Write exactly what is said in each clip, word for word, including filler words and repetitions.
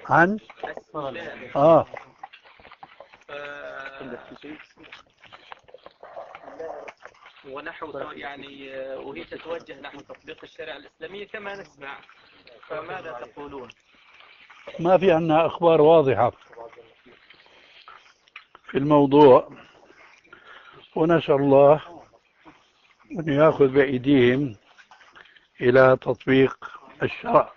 عن اه ونحو يعني وهي تتوجه نحو تطبيق الشريعة الإسلامية كما نسمع، فماذا تقولون؟ ما في عنا أخبار واضحة في الموضوع، ونسأل الله أن يأخذ بأيديهم إلى تطبيق الشرع.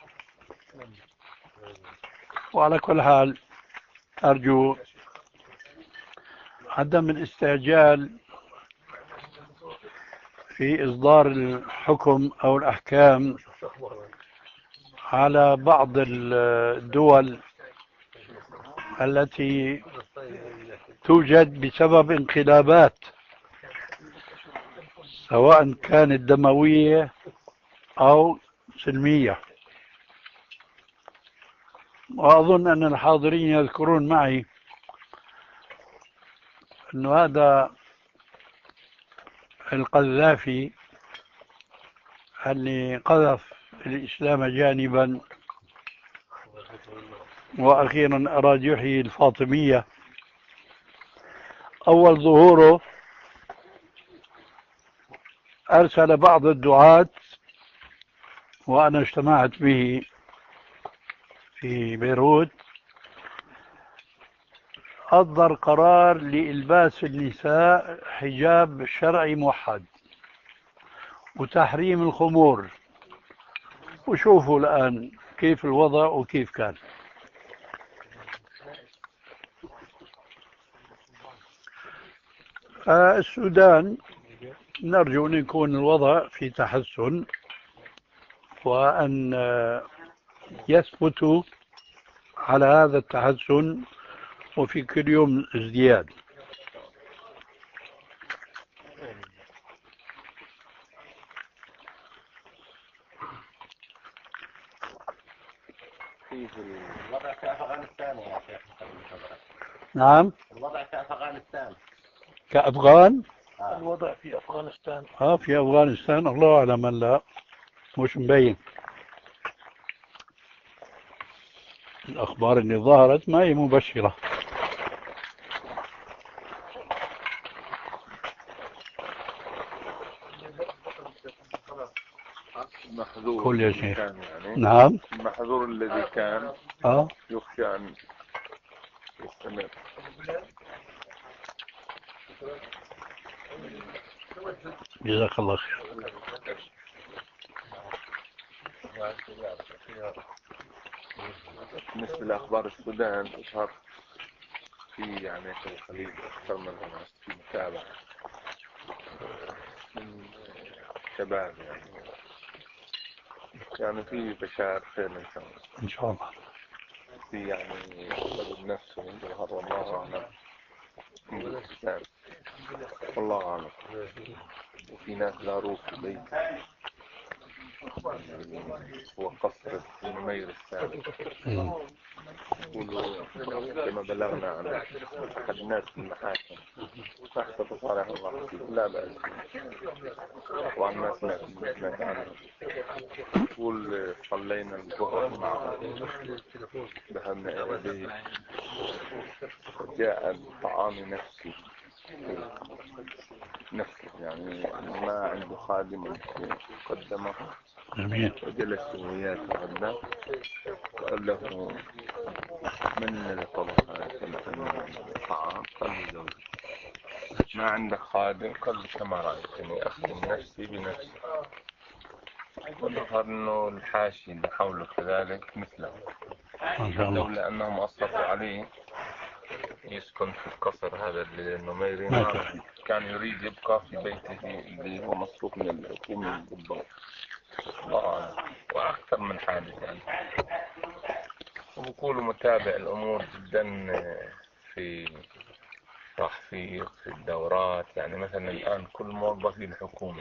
وعلى كل حال أرجو عدم الاستعجال في إصدار الحكم أو الأحكام على بعض الدول التي توجد بسبب انقلابات سواء كانت دموية أو سلمية. وأظن أن الحاضرين يذكرون معي أن هذا القذافي اللي قذف الإسلام جانبا وأخيرا أراد يحيي الفاطمية، أول ظهوره أرسل بعض الدعاة وأنا اجتمعت به في بيروت، أصدر قرار لإلباس النساء حجاب شرعي موحد وتحريم الخمور. وشوفوا الآن كيف الوضع وكيف كان. السودان نرجو أن يكون الوضع في تحسن وأن يثبتوا على هذا التحسن وفي كل يوم ازدياد. الوضع في أفغانستان يا شيخ. نعم. الوضع في أفغانستان كأفغان. آه. الوضع في أفغانستان اه في أفغانستان الله أعلم. لا مش مبين. الأخبار اللي ظهرت ما هي مبشرة. المحظور كل يا الذي شيخ. كان يعني نعم. المحظور الذي كان اه يخشى أن يستمر. جزاك الله خير. بالنسبة لأخبار السودان ظهر في يعني في الخليج أكثر من في متابعة من شباب يعني يعني في بشار خير إن شاء الله. إن شاء الله. في يعني بدل نفسه ظهر والله أعلم من الإسلام والله أعلم. وفي ناس داروه في بيت هو قصر النمير الثاني. يقولوا كما بلغنا عن أحد الناس في المحاكم تحت تصالح الله لا بأس. وعن ما سمعت عنه يقول صلينا الظهر معه ذهبنا إلى البيت جاء الطعام نفسي نفسه يعني ما عنده خادم قدمه وجلس وياه تغدى وقال له من الذي طبخ الطعام؟ قال له زوجي. ما عندك خادم؟ قال له كما رأيتني أخدم نفسي بنفسي. وظهر أنه الحاشي اللي حوله كذلك مثله لولا أنهم أصرفوا عليه يسكن في القصر هذا النميري كان يريد يبقى في بيته اللي هو مصروف من الحكومة بالضبط. وأكثر من حادث يعني. وبقول متابع الأمور جدا في تحفيظ في الدورات. يعني مثلا الآن كل موظفي الحكومة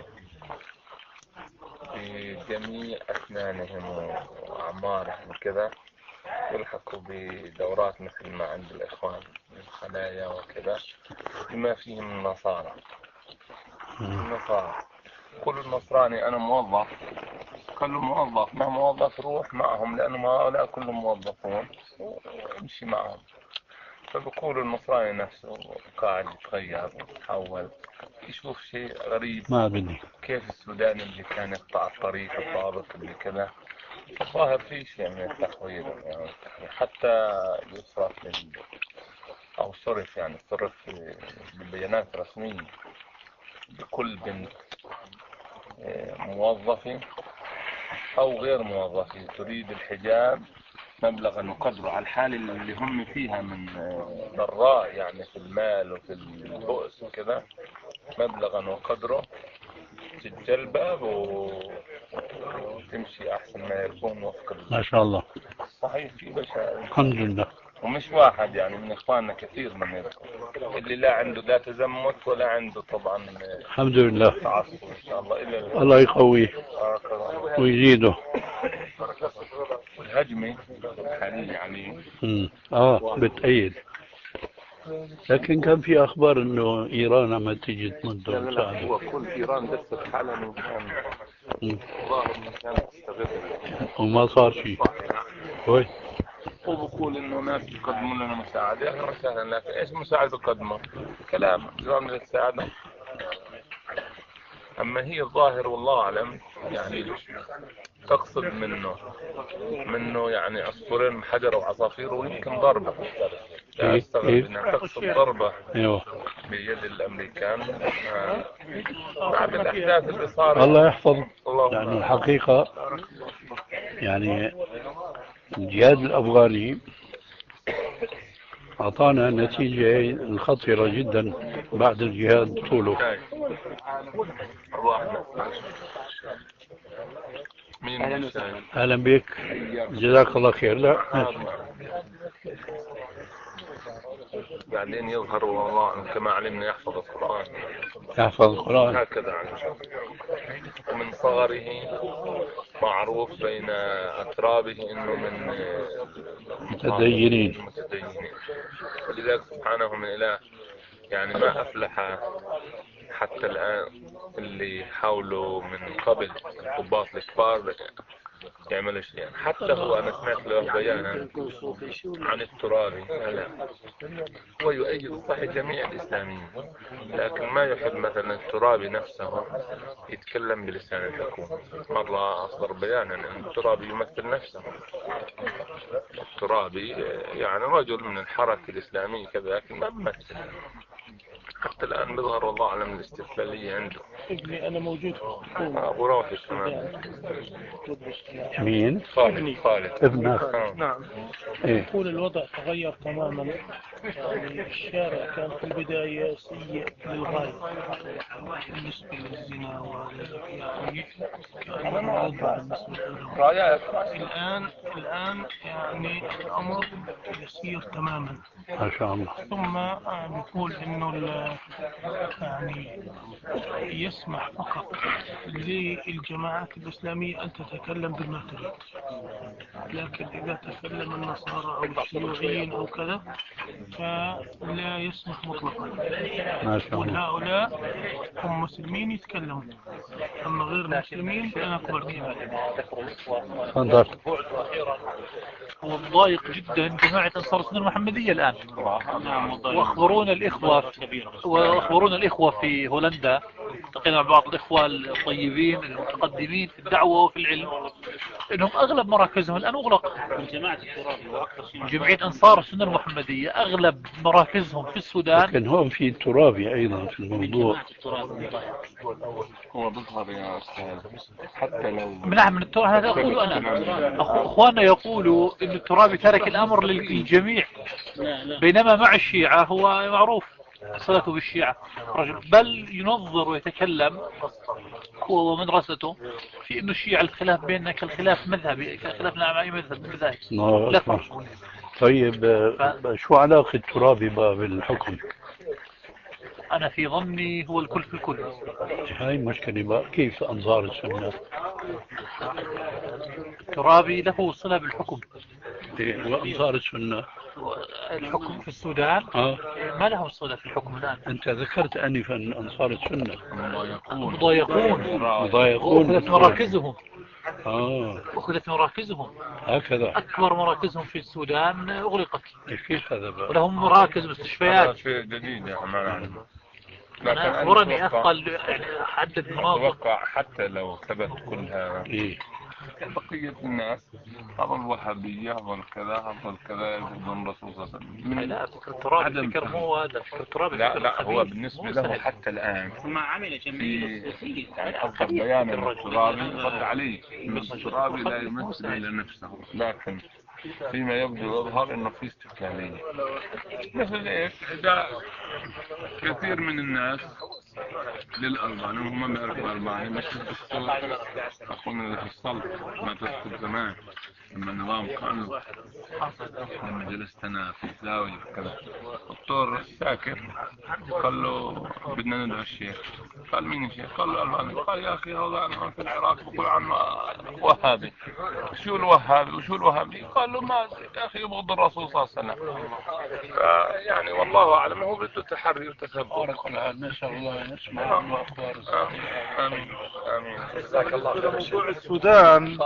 في جميع أسنانهم وأعمارهم كذا يلحقوا بدورات مثل ما عند الإخوان الخلايا وكذا بما فيهم النصارى. النصارى كل النصراني أنا موظف، كل موظف ما موظف روح معهم لأنه هؤلاء كلهم موظفون وامشي معهم. فبقول النصراني نفسه قاعد يتغير ويتحول، يشوف شيء غريب. ما بدي كيف السوداني اللي كان يقطع الطريق الضابط اللي كذا، الظاهر في شيء من التحوير يعني، حتى يصرف لل أو صرف يعني صرف بالبيانات رسمية بكل بنت موظفة أو غير موظفة تريد الحجاب مبلغا وقدره على الحال اللي هم فيها من ضراء يعني في المال وفي البؤس وكذا، مبلغا وقدره تتجلبب وتمشي أحسن ما يكون وفق. ما شاء الله. صحيح في بشر الحمد لله. ومش واحد يعني من إخواننا كثير من اللي لا عنده لا تزمت ولا عنده طبعا الحمد لله. تعصب إن شاء الله. إلا الله يقويه ويزيده. والهجمة الحالية عليه امم اه بتأيد. لكن كان في اخبار انه ايران عم تيجي تمد لا لا لا، وتساعده. هو كل إيران دست حالها من كان ظاهر من كان تستغل وما صار شيء. كويس. وبقول إنه ناس يقدموا لنا مساعدة، أهلا وسهلا، لكن إيش مساعدة قدمه؟ كلام إيران للساعدة. أما هي الظاهر والله أعلم يعني تقصد منه منه يعني عصفورين حجر وعصافير ويمكن ضربة. لا أستغرب إنها تقصد ضربة ايوه بيد الأمريكان بعد الأحداث اللي صارت. الله يحفظه. الله لأنه الحقيقة يعني الجهاد الأفغاني أعطانا نتيجة خطيرة جدا بعد الجهاد طوله. مين أهلا بك، جزاك الله خير. لا بعدين يظهر والله كما علمنا يحفظ القرآن. يحفظ القرآن هكذا عن ومن صغره معروف بين أترابه إنه من متدينين. متدينين. ولذلك سبحانه من إله يعني ما أفلح حتى الآن اللي حاولوا من قبل الضباط الكبار يعملوا شيء يعني. حتى هو أنا سمعت له بيانا عن الترابي لا هو يؤيد صح جميع الإسلاميين، لكن ما يحب مثلا الترابي نفسه يتكلم بلسان الحكومة. مرة أصدر بيانا أن الترابي يمثل نفسه. الترابي يعني رجل من الحركة الإسلامية كذا لكن ما يمثل. حتى الآن بظهر والله أعلم الاستقلالية عنده. ابني أنا موجود. أبو روحي كمان. مين؟ خالد. خالد ابنك؟ نعم. إيه؟ يقول الوضع تغير تماما. يعني الشارع كان في البداية سيء للغاية بالنسبة للزنا وغيره يعني كان الوضع الآن الآن يعني الأمر يسير تماما ما شاء الله. ثم نقول إنه يعني يسمح فقط للجماعات الإسلامية أن تتكلم بما تريد، لكن إذا تكلم النصارى أو الشيوعيين أو كذا فلا يسمح مطلقا. ما شاء الله. وهؤلاء هم مسلمين يتكلموا، أما غير المسلمين فأنا أقبل بذلك. تفضل. هو مضايق جدا جماعة أنصار السنة المحمدية الآن، وأخبرونا الإخوة وأخبرونا الإخوة في هولندا، التقينا مع بعض الإخوة الطيبين المتقدمين في الدعوة وفي العلم، إنهم أغلب مراكزهم الآن مغلقة. جمعية أنصار السنة المحمدية أغلب مراكزهم في السودان. لكن هون في ترابي أيضا في الموضوع. هو بظهر يا أستاذ حتى لو من من التراب هذا أقول أنا أخواننا يقولوا إن الترابي ترك الأمر للجميع، بينما مع الشيعة هو معروف صلته بالشيعة رجل، بل ينظر ويتكلم هو ومدرسته في إنه الشيعة الخلاف بيننا كالخلاف مذهبي كخلافنا مع أي مذهب مذاهب لا فرق. طيب ف... شو علاقة الترابي بقى بالحكم؟ أنا في ظني هو الكل في الكل. هاي المشكلة بقى، كيف أنصار السنة؟ الترابي له صلة بالحكم. وأنصار السنة الحكم في السودان اه ما لهم صلة في الحكم الآن. انت ذكرت انفا انصار السنة مضايقون مضايقون أخذت مراكزهم اه أخذت مراكزهم هكذا. أكبر مراكزهم في السودان أغلقت كيف هذا بقى؟ ولهم مراكز مستشفيات. شيء جديد يا ما نعلم. أنا أخبرني أثقل يعني حدد مناطق. أتوقع حتى لو ثبت كل هذا إيه؟ بقية الناس أظل الوهابية أظل كذا أظل كذا يقولون الرسول صلى الله عليه وسلم. لا فكر ترابي فكر مو هذا فكر ترابي. لا لا هو بالنسبة له حتى الآن ما عمل جميل في يعني حسب بيان الترابي رد عليه إن الترابي لا يمثل إلا نفسه، لكن فيما يبدو يظهر إنه في استقلالية. مثل إيش؟ إذا كثير من الناس للألباني وهم ما يعرفوا الألباني مش بالصلب أقول في الصلب ما تذكر زمان لما النظام كان لما جلست أنا في الزاوية كذا الدكتور الساكر قال له بدنا ندعو الشيخ. قال مين الشيخ؟ قال له الألباني. قال يا أخي هذا أنا في العراق بقول عنه وهابي. شو الوهابي وشو الوهابي؟ قال له ما يا أخي يبغض الرسول صلى الله عليه وسلم. يعني والله أعلم هو بده تحري وتثبت. نسأل الله أن نسمع عن أخبار آمين آمين. جزاك الله خير. موضوع السودان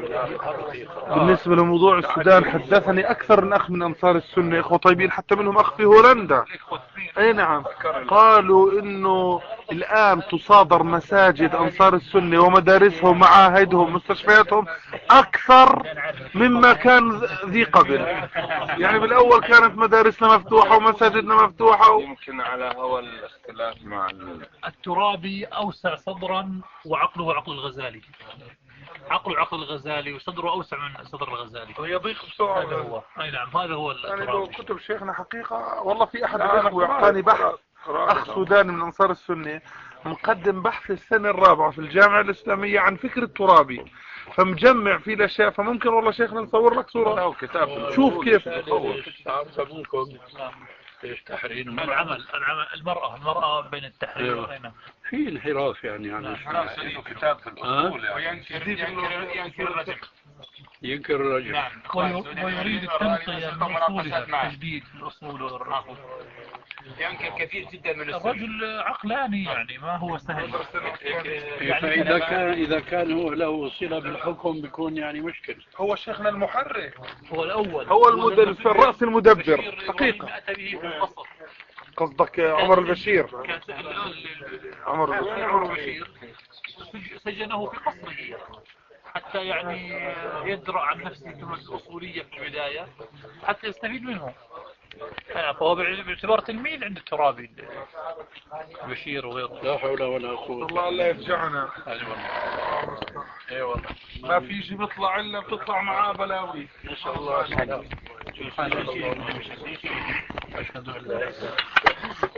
بالنسبة لموضوع السودان حدثني أكثر من أخ من أنصار السنة إخوة طيبين حتى منهم أخ في هولندا. أي نعم قالوا إنه الآن تصادر مساجد أنصار السنة ومدارسهم ومعاهدهم ومستشفياتهم أكثر مما كان ذي قبل. يعني بالأول كانت مدارسنا مفتوحة ومساجدنا مفتوحة و... يمكن على هو الاختلاف مع الترابي أوسع صدرا وعقله عقل الغزالي. عقله عقل الغزالي وصدره أوسع من صدر الغزالي ويضيق بسرعة. هذا هو. أي نعم هذا هو يعني لو الترابي. كتب شيخنا حقيقة والله في أحد الأخوة أعطاني بحث أخ سوداني من أنصار السنة مقدم بحث السنة الرابعة في الجامعة الإسلامية عن فكر الترابي فمجمع فيه الأشياء فممكن والله شيخنا نصور لك صورة شوف كيف تحرير العمل العمل المرأة المرأة بين التحرير والغنى في انحراف يعني عن انحراف كتاب في الأصول وينكر ينكر الرجم ينكر الرجل. نعم ويريد التنقية من أصولها تجديد الأصول والرجل. ينكر كثير جدا من الرجل عقلاني يعني ما هو سهل. فإذا كان إذا كان هو له صلة بالحكم بيكون يعني مشكلة. هو شيخنا المحرك هو الأول هو المدبر في الرأس المدبر حقيقة. أتى به في القصر. قصدك عمر البشير. عمر البشير سجنه في قصره حتى يعني يدرأ عن نفسه دروس أصولية في البداية حتى يستفيد منه. فهو باعتبار تلميذ عند الترابي بشير وغيره. لا حول ولا قوة. الله لا يرجعنا. اي والله ما في شيء بيطلع الا بتطلع معاه بلاوي. ما شاء الله. أشهد أن لا إله إلا الله.